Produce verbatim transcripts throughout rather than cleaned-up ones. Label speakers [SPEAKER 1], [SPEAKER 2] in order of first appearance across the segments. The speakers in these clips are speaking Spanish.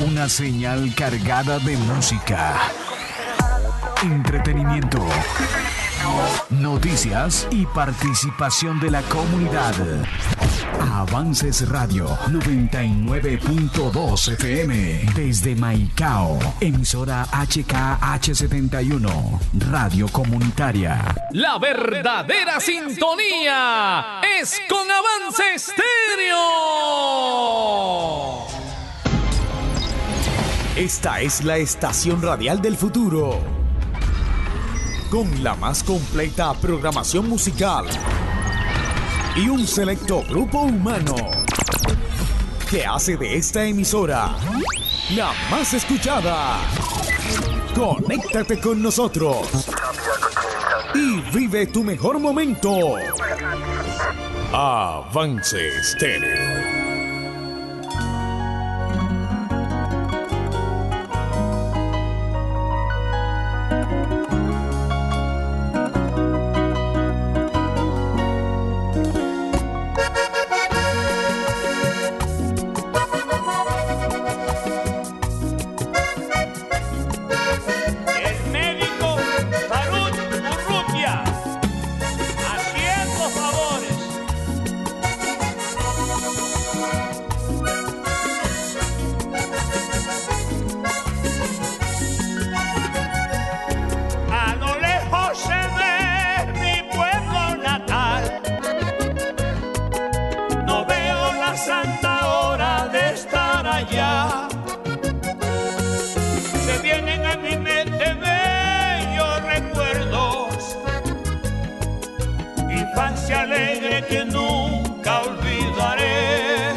[SPEAKER 1] Una señal cargada de música, entretenimiento, noticias y participación de la comunidad. Avances Radio noventa y nueve punto dos F M desde Maicao, emisora H K H setenta y uno, radio comunitaria.
[SPEAKER 2] La verdadera sintonía es con Avance Estéreo.
[SPEAKER 3] Esta es la estación radial del futuro, con la más completa programación musical y un selecto grupo humano que hace de esta emisora la más escuchada. Conéctate con nosotros y vive tu mejor momento. Avance Estéreo.
[SPEAKER 4] Que nunca olvidaré.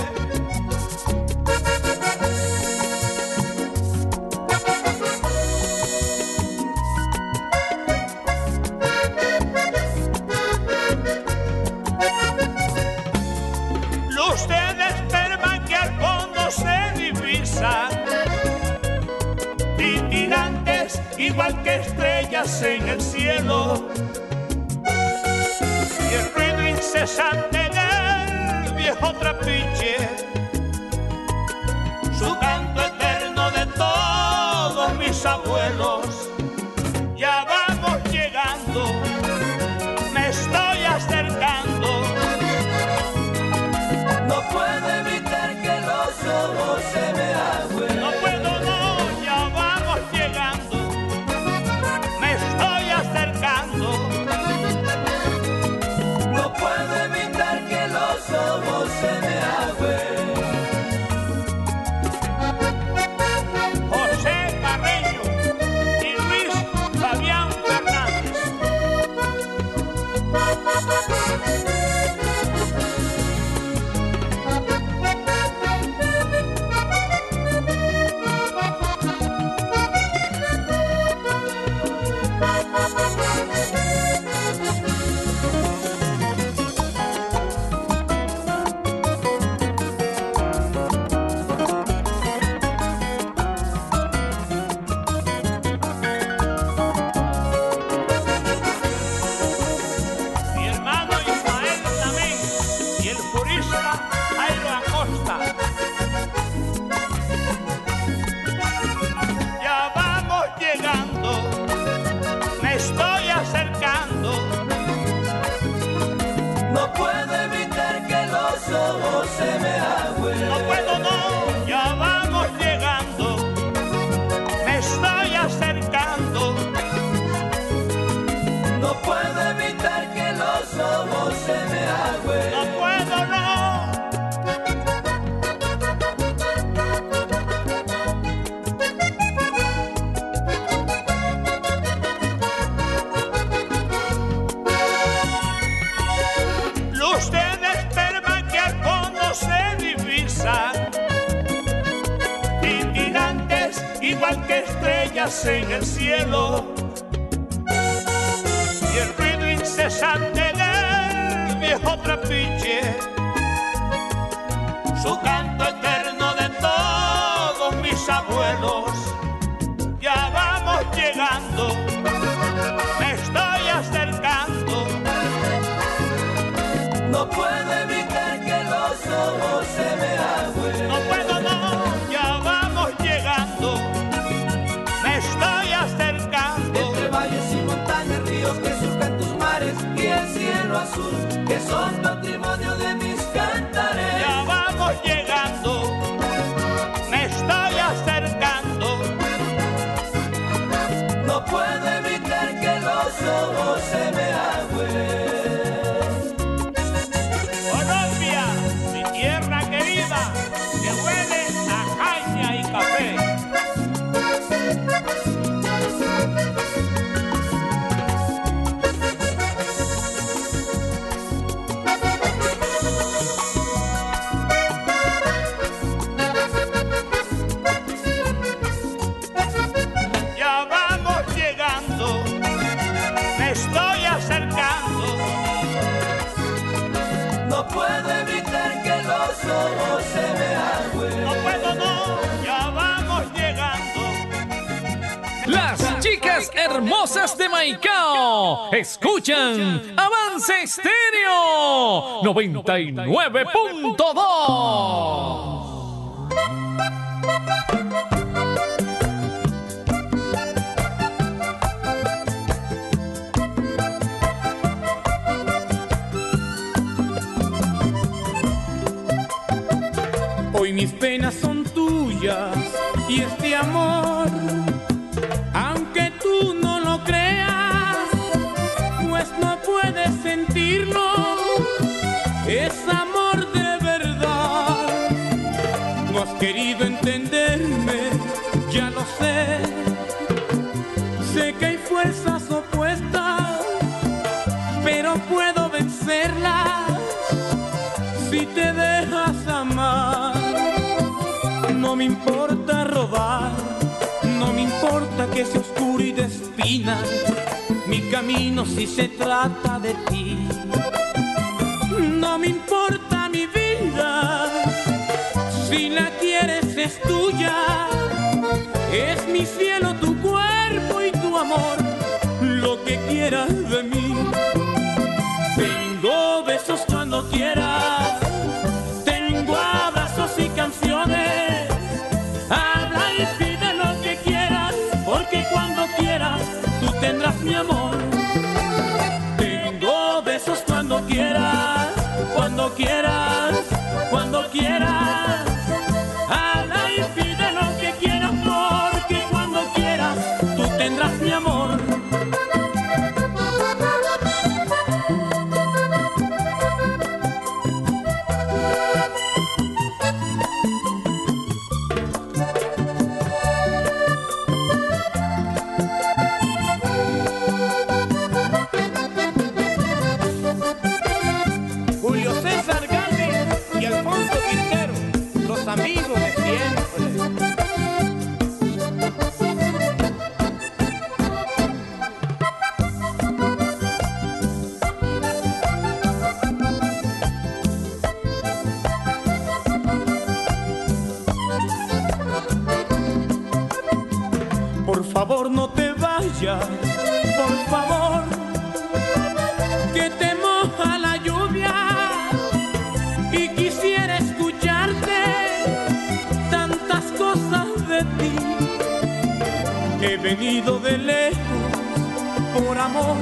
[SPEAKER 4] Luz de esperma que al fondo se divisa, titilantes igual que estrellas en el cielo. Incesante del viejo trapiche, su canto eterno de todos mis abuelos. Ya vamos llegando, me estoy acercando. No puedo evitar que los ojos se me agüen. No puedo, no, ya vamos llegando, me estoy acercando. No puedo evitar que los ojos se me agüen. José Carreño y Luis Fabián Fernández. Se me agüen. No puedo, no, ya vamos llegando, me estoy acercando. No puedo evitar que los ojos se me agüen. No puedo, no. Luz de se divisa, titilantes igual que estrellas en el cielo, y el ruido incesante del viejo trapiche, su canto eterno de todos mis abuelos. Ya vamos llegando, me estoy acercando. No puedo evitar que los ojos se me agüen. No puedo, no, ya vamos llegando. son patrimonio de mis cantares.
[SPEAKER 5] Ya vamos llegando, me estoy acercando.
[SPEAKER 4] No puedo evitar que los ojos se me agüen.
[SPEAKER 5] Colombia, mi tierra querida, que huele a caña y café.
[SPEAKER 4] No puedo evitar que los ojos se me agüen.
[SPEAKER 5] No puedo, no, ya vamos llegando.
[SPEAKER 2] Las chicas hermosas de Maicao escuchan Avance Estéreo noventa y nueve punto dos.
[SPEAKER 6] Hoy mis penas son tuyas y este amor, aunque tú no lo creas, pues no puedes sentirlo, es amor de verdad. No has querido entenderme, ya lo sé, sé que hay fuerzas opuestas, pero puedo vencerlas si te dejas amar. No me importa robar, no me importa que sea oscuro y de espinas mi camino si se trata de ti. No me importa mi vida, si la quieres es tuya, es mi cielo tu cuerpo y tu amor, lo que quieras de mí. Tengo besos cuando quieras, tengo abrazos y canciones. Habla y pide lo que quieras, porque cuando quieras tú tendrás mi amor. Tengo besos cuando quieras, cuando quieras, cuando quieras. Habla y pide lo que quieras, porque cuando quieras tú tendrás mi amor. Amigos de siempre. Por favor no te vayas, por favor, que te moja la lluvia y quisiera escucharte tantas cosas de ti. He venido de lejos por amor,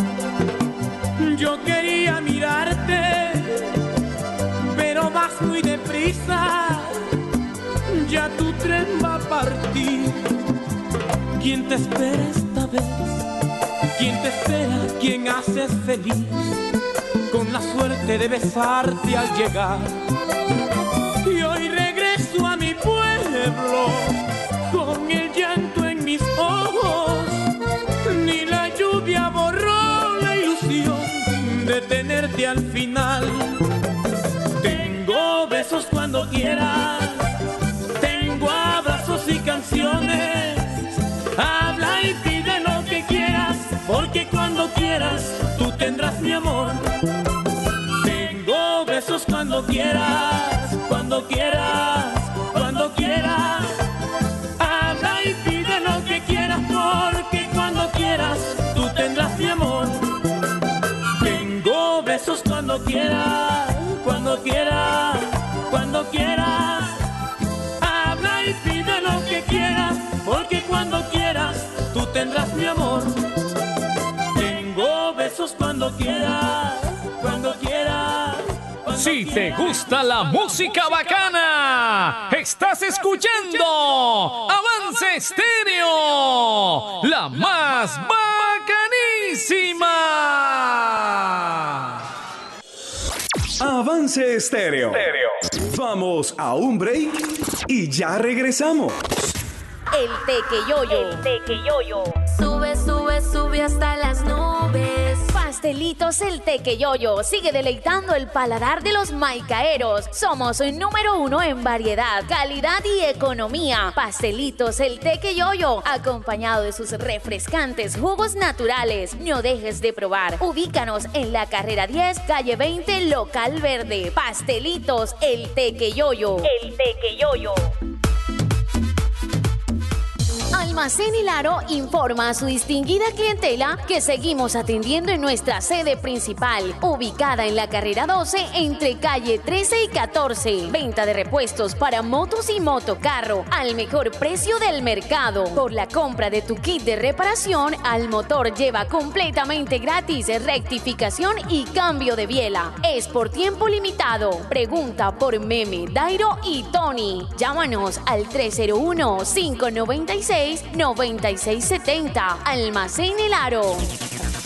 [SPEAKER 6] yo quería mirarte, pero vas muy deprisa, ya tu tren va a partir. ¿Quién te espera esta vez? ¿Quién te espera? ¿Quién haces feliz? Con la suerte de besarte al llegar. Y hoy regreso a mi pueblo con el llanto en mis ojos. Ni la lluvia borró la ilusión de tenerte al final. Tengo besos cuando quieras, tengo abrazos y canciones. Habla y pide lo que quieras, porque cuando quieras tú tendrás mi amor. Tengo besos cuando quieras, cuando quieras, cuando quieras. Habla y pide lo que quieras, porque cuando quieras tú tendrás mi amor. Tengo besos cuando quieras, cuando quieras, cuando quieras. Habla y pide lo que quieras, porque cuando quieras tú tendrás mi amor. Tengo besos cuando quieras, cuando quieras.
[SPEAKER 2] Si te gusta la música bacana, estás escuchando Avance Estéreo, la más bacanísima.
[SPEAKER 3] Avance Estéreo. Vamos a un break y ya regresamos.
[SPEAKER 7] El tequeyoyo.
[SPEAKER 8] El tequeyoyo. Sube, sube, sube hasta las nubes.
[SPEAKER 7] Pastelitos El Tequeyoyo sigue deleitando el paladar de los maicaeros. Somos el número uno en variedad, calidad y economía. Pastelitos El Tequeyoyo, acompañado de sus refrescantes jugos naturales. No dejes de probar. Ubícanos en la carrera diez, calle veinte, local verde. Pastelitos El Tequeyoyo.
[SPEAKER 8] El Tequeyoyo.
[SPEAKER 7] Almacén Hilaro informa a su distinguida clientela que seguimos atendiendo en nuestra sede principal, ubicada en la carrera doce entre calle trece y catorce. Venta de repuestos para motos y motocarro al mejor precio del mercado. Por la compra de tu kit de reparación al motor lleva completamente gratis rectificación y cambio de biela. Es por tiempo limitado. Pregunta por Meme, Dairo y Tony. Llámanos al tres cero uno, cinco nueve seis, nueve seis siete cero. Almacén Hilaro.